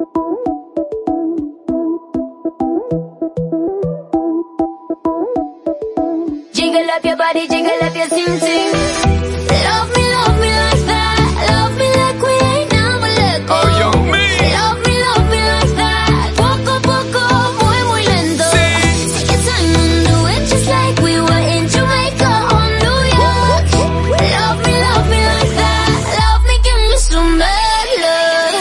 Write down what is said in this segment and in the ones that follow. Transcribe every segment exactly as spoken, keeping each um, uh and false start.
Jiggle up your body, jiggle up your sing sing. Love me, love me like that. Love me like we ain't never let go. Oh, yo, me. Love me, love me like that. Poco, poco, muy, muy lento. Take your time and do it just like we were in Jamaica or New York. Love me, love me like that. Love me, give me some bad love.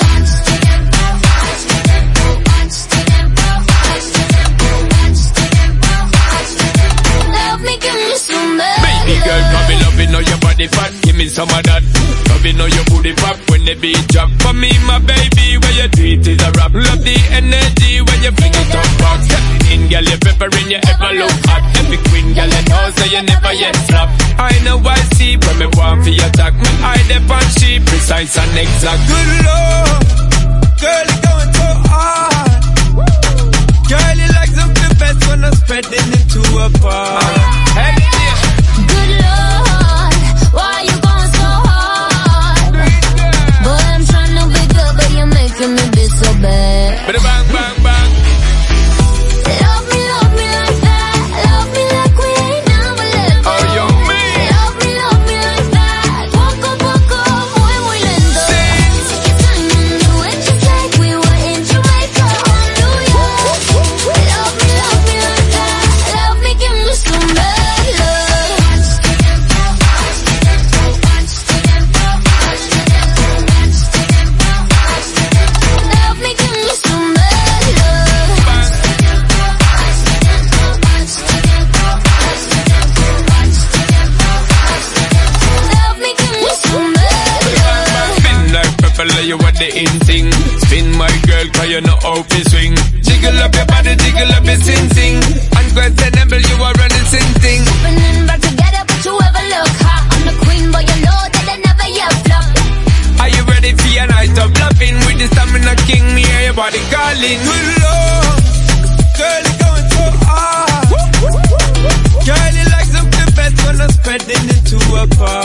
Love me, give me some bad love. Baby girl, come me love it, know your body fat. Give me some of that. Love it, know your booty pop when the beat drop. For me, my baby, where you treat is a rap. Love the energy when you bring it up back. Step in, girl, you peppering, you ever look hot. Every queen, girl, you know, so you never yet flop. I know I see when me want for your attack. Me eye dep on she precise and exact. Good lord, girl, you going so hard. Girl, you like something best when I'm spreading it to a bar. Hey, yeah. Good Lord, why you going so hard? Boy, I'm trying to be good, but you're making me be so bad. Bada bang, bang, bang. Love me, love me like that. Love me like we ain't never let go. Oh, yo, me. Love me, love me like that. Poco, poco, muy, muy lento. Take your time and do it just like we were in Jamaica or New York. Love me, love me like that. Love me, give me some bad love. Love me, give me some bad love. Love me, give me some bad love. Spin like pepper, you what the in thing. Spin my girl, cause you know how to swing. Jiggle up your body, jiggle up your sing sing. Unquestionable, you are running sing sing. Happening back together, but you ever look hot. I'm the queen, but you know that I never yet flop. Are you ready for your night of loving? With the stamina king, me hear your body calling. Good lord, girl, you going so hard. Girl, you like something best when I'm spreading it to a bar.